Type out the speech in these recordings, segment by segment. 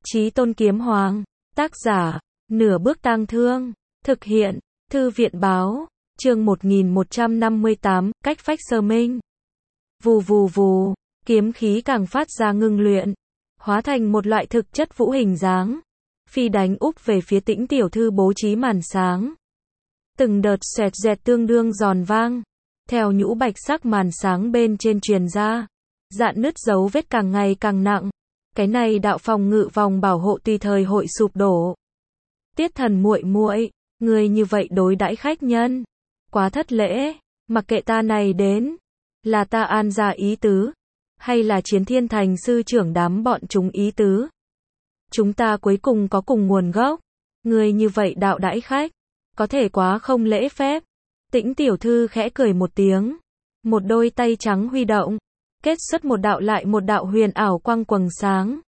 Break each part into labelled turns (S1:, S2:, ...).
S1: Chí Tôn Kiếm Hoàng. Tác giả, Nửa Bước Tang Thương. Thực hiện, Thư viện báo. Chương 1158, cách phách sơ minh. Vù vù vù, kiếm khí càng phát ra ngưng luyện, hóa thành một loại thực chất vũ hình dáng, phi đánh úp về phía Tĩnh tiểu thư bố trí màn sáng. Từng đợt xoẹt dẹt tương đương giòn vang, theo nhũ bạch sắc màn sáng bên trên truyền ra, dạn nứt dấu vết càng ngày càng nặng. Cái này đạo phòng ngự vòng bảo hộ tùy thời hội sụp đổ. Tiết Thần muội muội, người như vậy đối đãi khách nhân, quá thất lễ. Mặc kệ ta này đến, là ta An gia ý tứ, hay là Chiến Thiên Thành sư trưởng đám bọn chúng ý tứ, chúng ta cuối cùng có cùng nguồn gốc. Người như vậy đạo đãi khách, có thể quá không lễ phép. Tĩnh tiểu thư khẽ cười một tiếng, một đôi tay trắng huy động, kết xuất một đạo lại một đạo huyền ảo quang quầng sáng.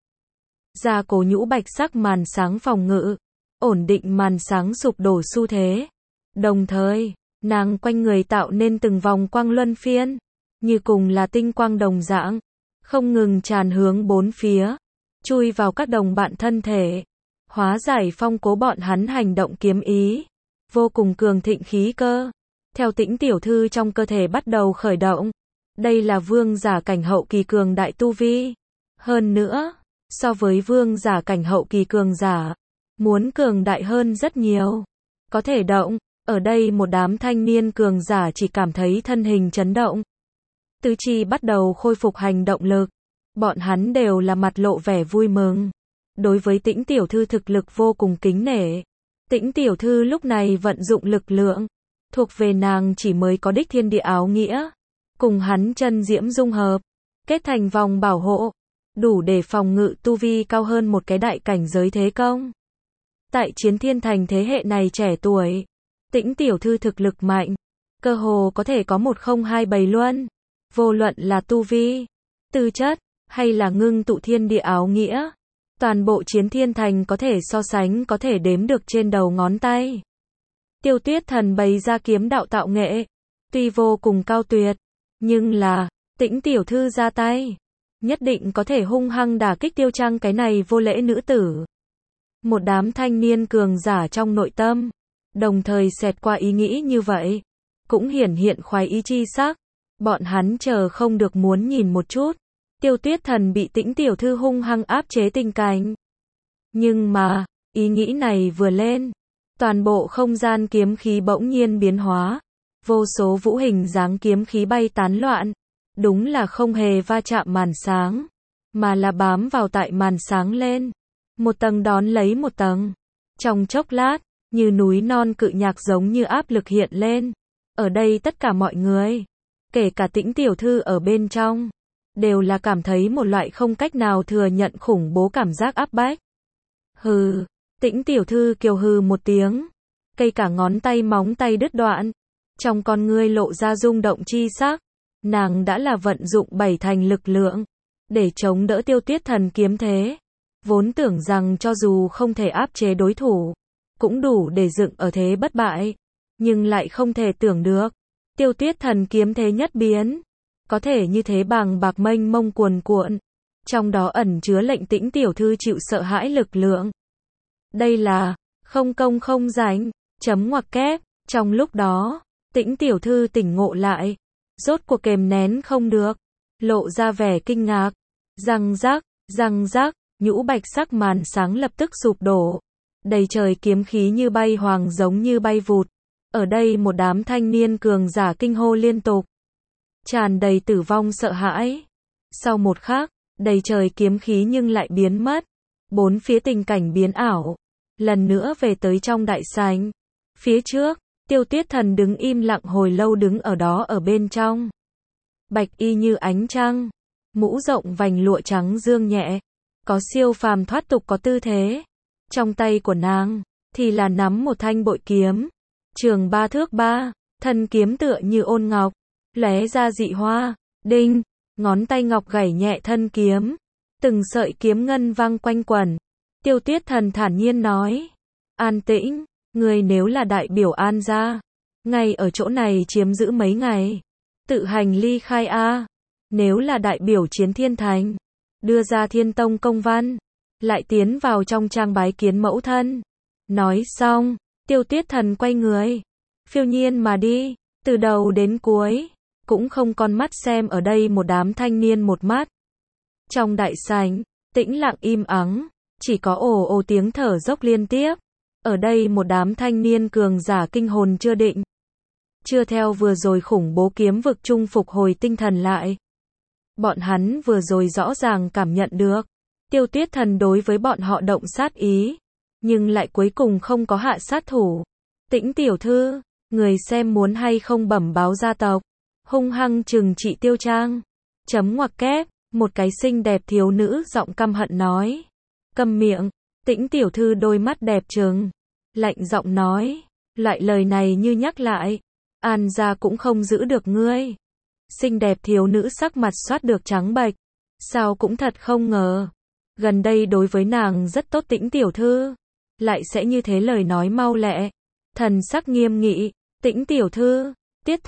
S1: Gia cố nhũ bạch sắc màn sáng phòng ngự, ổn định màn sáng sụp đổ xu thế. Đồng thời, nàng quanh người tạo nên từng vòng quang luân phiên, như cùng là tinh quang đồng dạng, không ngừng tràn hướng bốn phía, chui vào các đồng bạn thân thể, hóa giải phong cố bọn hắn hành động kiếm ý, vô cùng cường thịnh khí cơ. Theo Tĩnh tiểu thư trong cơ thể bắt đầu khởi động, đây là vương giả cảnh hậu kỳ cường đại tu vi. Hơn nữa, so với vương giả cảnh hậu kỳ cường giả, muốn cường đại hơn rất nhiều. Có thể động, ở đây một đám thanh niên cường giả chỉ cảm thấy thân hình chấn động. Tứ chi bắt đầu khôi phục hành động lực. Bọn hắn đều là mặt lộ vẻ vui mừng. Đối với Tĩnh tiểu thư thực lực vô cùng kính nể. Tĩnh tiểu thư lúc này vận dụng lực lượng, thuộc về nàng chỉ mới có đích thiên địa áo nghĩa, cùng hắn chân diễm dung hợp, kết thành vòng bảo hộ, đủ để phòng ngự tu vi cao hơn một cái đại cảnh giới thế công. Tại Chiến Thiên Thành thế hệ này trẻ tuổi, Tĩnh tiểu thư thực lực mạnh, cơ hồ có thể có 1027 luân. Vô luận là tu vi, tư chất, hay là ngưng tụ thiên địa áo nghĩa, toàn bộ Chiến Thiên Thành có thể so sánh có thể đếm được trên đầu ngón tay. Tiêu Tuyết Thần bày ra kiếm đạo tạo nghệ, tuy vô cùng cao tuyệt, nhưng là, Tĩnh tiểu thư ra tay, nhất định có thể hung hăng đả kích Tiêu Trang cái này vô lễ nữ tử. Một đám thanh niên cường giả trong nội tâm, đồng thời xẹt qua ý nghĩ như vậy, cũng hiển hiện khoái ý chi sắc. Bọn hắn chờ không được muốn nhìn một chút, Tiêu Tuyết Thần bị Tĩnh tiểu thư hung hăng áp chế tình cảnh. Nhưng mà, ý nghĩ này vừa lên, toàn bộ không gian kiếm khí bỗng nhiên biến hóa, vô số vũ hình dáng kiếm khí bay tán loạn, đúng là không hề va chạm màn sáng, mà là bám vào tại màn sáng lên, một tầng đón lấy một tầng. Trong chốc lát, như núi non cự nhạc giống như áp lực hiện lên. Ở đây tất cả mọi người, kể cả Tĩnh tiểu thư ở bên trong, đều là cảm thấy một loại không cách nào thừa nhận khủng bố cảm giác áp bách. Hừ, Tĩnh tiểu thư kiều hừ một tiếng, cây cả ngón tay móng tay đứt đoạn, trong con ngươi lộ ra rung động chi sắc. Nàng đã là vận dụng bảy thành lực lượng để chống đỡ Tiêu Tuyết Thần kiếm thế, vốn tưởng rằng cho dù không thể áp chế đối thủ, cũng đủ để dựng ở thế bất bại, nhưng lại không thể tưởng được, Tiêu Tuyết Thần kiếm thế nhất biến, có thể như thế bàng bạc mênh mông cuồn cuộn, trong đó ẩn chứa lệnh Tĩnh tiểu thư chịu sợ hãi lực lượng. Đây là không công không danh, chấm ngoặc kép. Trong lúc đó, Tĩnh tiểu thư tỉnh ngộ lại, rốt cuộc kềm nén không được, lộ ra vẻ kinh ngạc. Răng rắc, nhũ bạch sắc màn sáng lập tức sụp đổ, đầy trời kiếm khí như bay hoàng giống như bay vụt. Ở đây một đám thanh niên cường giả kinh hô liên tục, tràn đầy tử vong sợ hãi. Sau một khắc, đầy trời kiếm khí nhưng lại biến mất, bốn phía tình cảnh biến ảo, lần nữa về tới trong đại sảnh. Phía trước, Tiêu Tuyết Thần đứng im lặng hồi lâu đứng ở đó ở bên trong. Bạch y như ánh trăng, mũ rộng vành lụa trắng dương nhẹ, có siêu phàm thoát tục có tư thế. Trong tay của nàng, thì là nắm một thanh bội kiếm, trường 3 thước 3, thân kiếm tựa như ôn ngọc, lóe ra dị hoa, đinh, ngón tay ngọc gảy nhẹ thân kiếm, từng sợi kiếm ngân vang quanh quẩn. Tiêu Tuyết Thần thản nhiên nói, An Tĩnh, người nếu là đại biểu An gia, ngay ở chỗ này chiếm giữ mấy ngày, tự hành ly khai a. Nếu là đại biểu Chiến Thiên Thành, đưa ra Thiên Tông công văn, lại tiến vào trong trang bái kiến mẫu thân. Nói xong, Tiêu Tuyết Thần quay người, phiêu nhiên mà đi, từ đầu đến cuối, cũng không con mắt xem ở đây một đám thanh niên một mắt. Trong đại sảnh, tĩnh lặng im ắng, chỉ có ồ ồ tiếng thở dốc liên tiếp. Ở đây một đám thanh niên cường giả kinh hồn chưa định. Chưa theo vừa rồi khủng bố kiếm vực chung phục hồi tinh thần lại. Bọn hắn vừa rồi rõ ràng cảm nhận được. Tiêu Tuyết Thần đối với bọn họ động sát ý. Nhưng lại cuối cùng không có hạ sát thủ. Tĩnh tiểu thư, người xem muốn hay không bẩm báo gia tộc. Hung hăng trừng trị Tiêu Trang. Chấm ngoặc kép, một cái xinh đẹp thiếu nữ giọng căm hận nói. Câm miệng, Tĩnh tiểu thư đôi mắt đẹp trừng. Lạnh giọng nói, loại lời này như nhắc lại. An gia cũng không giữ được ngươi. Xinh đẹp thiếu nữ sắc mặt xoát được trắng bệch. Sao cũng thật không ngờ. Gần đây đối với nàng rất tốt Tĩnh tiểu thư. Lại sẽ như thế lời nói mau lẹ. Thần sắc nghiêm nghị, Tĩnh tiểu thư, Tiết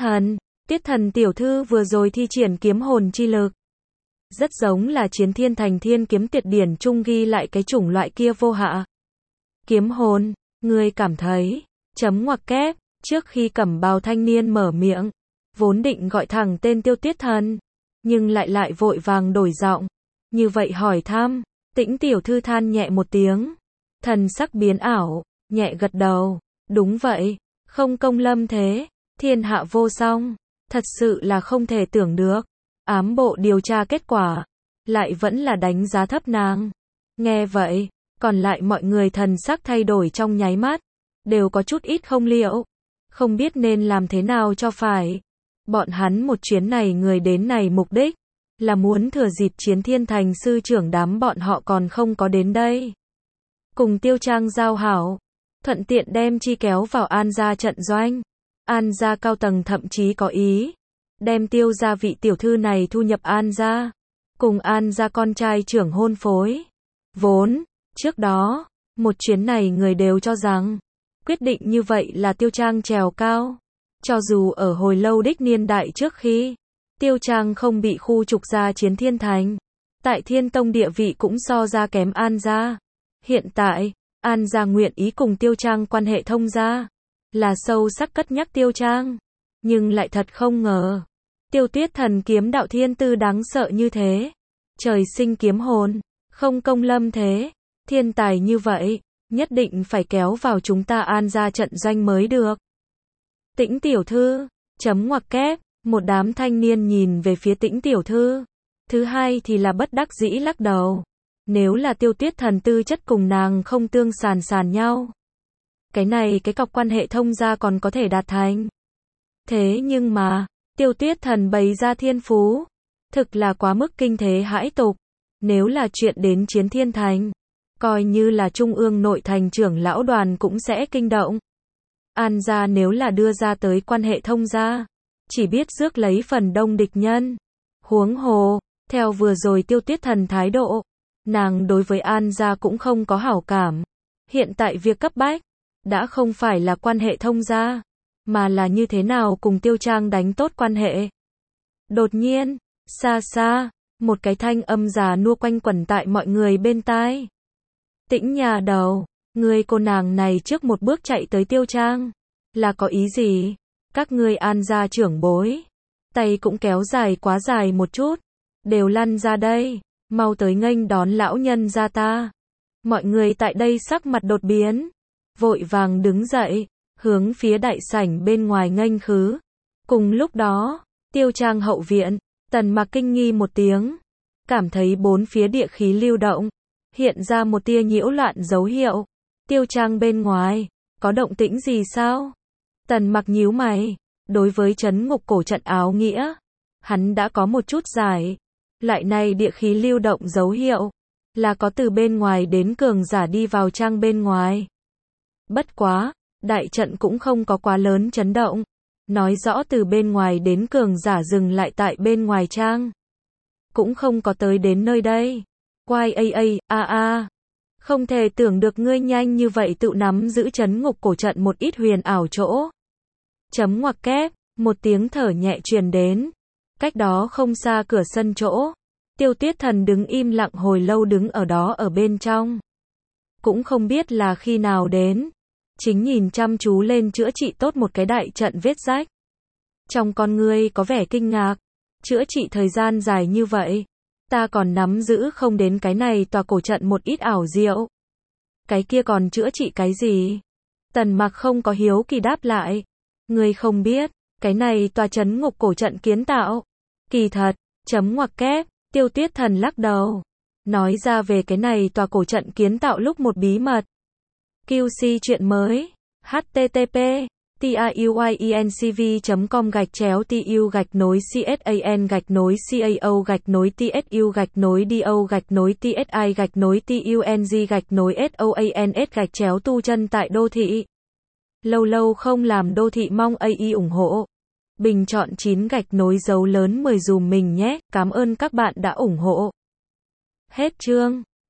S1: thần tiểu thư vừa rồi thi triển kiếm hồn chi lực. Rất giống là Chiến Thiên Thành Thiên Kiếm Tuyệt Điển chung ghi lại cái chủng loại kia vô hạ. Kiếm hồn, ngươi cảm thấy, chấm ngoặc kép, trước khi Cẩm Bào thanh niên mở miệng, vốn định gọi thẳng tên Tiêu Tuyết Thần, nhưng lại vội vàng đổi giọng, như vậy hỏi thăm. Tĩnh tiểu thư than nhẹ một tiếng, thần sắc biến ảo, nhẹ gật đầu, đúng vậy, không công lâm thế, thiên hạ vô song, thật sự là không thể tưởng được. Ám bộ điều tra kết quả, lại vẫn là đánh giá thấp nàng. Nghe vậy, còn lại mọi người thần sắc thay đổi trong nháy mắt, đều có chút ít không liệu, không biết nên làm thế nào cho phải. Bọn hắn một chuyến này người đến này mục đích, là muốn thừa dịp Chiến Thiên Thành sư trưởng đám bọn họ còn không có đến đây. Cùng Tiêu Trang giao hảo, thuận tiện đem chi kéo vào An gia trận doanh. An gia cao tầng thậm chí có ý đem Tiêu gia vị tiểu thư này thu nhập An gia, cùng An gia con trai trưởng hôn phối. Vốn, trước đó, một chuyến này người đều cho rằng, quyết định như vậy là Tiêu Trang trèo cao. Cho dù ở hồi lâu đích niên đại trước khi, Tiêu Trang không bị khu trục ra Chiến Thiên Thành, tại Thiên Tông địa vị cũng so ra kém An gia. Hiện tại, An gia nguyện ý cùng Tiêu Trang quan hệ thông gia, là sâu sắc cất nhắc Tiêu Trang. Nhưng lại thật không ngờ, Tiêu Tuyết Thần kiếm đạo thiên tư đáng sợ như thế. Trời sinh kiếm hồn, không công lâm thế. Thiên tài như vậy, nhất định phải kéo vào chúng ta An gia trận doanh mới được. Tĩnh tiểu thư, chấm ngoặc kép, một đám thanh niên nhìn về phía Tĩnh tiểu thư. Thứ hai thì là bất đắc dĩ lắc đầu. Nếu là Tiêu Tuyết Thần tư chất cùng nàng không tương sàn nhau, cái này cái cọc quan hệ thông gia còn có thể đạt thành. Thế nhưng mà, Tiêu Tuyết Thần bày ra thiên phú, thực là quá mức kinh thế hãi tục. Nếu là chuyện đến Chiến Thiên Thành, coi như là Trung ương nội thành trưởng lão đoàn cũng sẽ kinh động. An gia nếu là đưa ra tới quan hệ thông gia, chỉ biết rước lấy phần đông địch nhân. Huống hồ, theo vừa rồi Tiêu Tuyết Thần thái độ, nàng đối với An gia cũng không có hảo cảm. Hiện tại việc cấp bách, đã không phải là quan hệ thông gia, mà là như thế nào cùng Tiêu Trang đánh tốt quan hệ. Đột nhiên, xa xa, một cái thanh âm già nua quanh quẩn tại mọi người bên tai. Tĩnh nhà đầu, người cô nàng này trước một bước chạy tới Tiêu Trang, là có ý gì? Các ngươi An gia trưởng bối, tay cũng kéo dài quá dài một chút, đều lăn ra đây, mau tới nghênh đón lão nhân gia ta. Mọi người tại đây sắc mặt đột biến, vội vàng đứng dậy, hướng phía đại sảnh bên ngoài nghênh khứ. Cùng lúc đó, Tiêu Trang hậu viện, Tần Mặc kinh nghi một tiếng, cảm thấy bốn phía địa khí lưu động, hiện ra một tia nhiễu loạn dấu hiệu. Tiêu Trang bên ngoài, có động tĩnh gì sao? Tần Mặc nhíu mày, đối với trấn ngục cổ trận áo nghĩa, hắn đã có một chút giải. Lại này địa khí lưu động dấu hiệu, là có từ bên ngoài đến cường giả đi vào trang bên ngoài. Bất quá, đại trận cũng không có quá lớn chấn động, nói rõ từ bên ngoài đến cường giả dừng lại tại bên ngoài trang. Cũng không có tới đến nơi đây. Không thể tưởng được ngươi nhanh như vậy tự nắm giữ trấn ngục cổ trận một ít huyền ảo chỗ. Chấm ngoặc kép, một tiếng thở nhẹ truyền đến. Cách đó không xa cửa sân chỗ, Tiêu Tuyết Thần đứng im lặng hồi lâu đứng ở đó ở bên trong. Cũng không biết là khi nào đến. Chính nhìn chăm chú lên chữa trị tốt một cái đại trận vết rách. Trong con ngươi có vẻ kinh ngạc. Chữa trị thời gian dài như vậy. Ta còn nắm giữ không đến cái này tòa cổ trận một ít ảo diệu. Cái kia còn chữa trị cái gì? Tần Mặc không có hiếu kỳ đáp lại. Ngươi không biết, cái này tòa trấn ngục cổ trận kiến tạo. Kỳ thật, chấm ngoặc kép, Tiêu Tuyết Thần lắc đầu. Nói ra về cái này tòa cổ trận kiến tạo lúc một bí mật. QC chuyện mới. http tu chân tại đô thị. Lâu lâu không làm đô thị mong AI ủng hộ. Bình chọn 9 dấu lớn 10 dùm mình nhé, cảm ơn các bạn đã ủng hộ. Hết chương.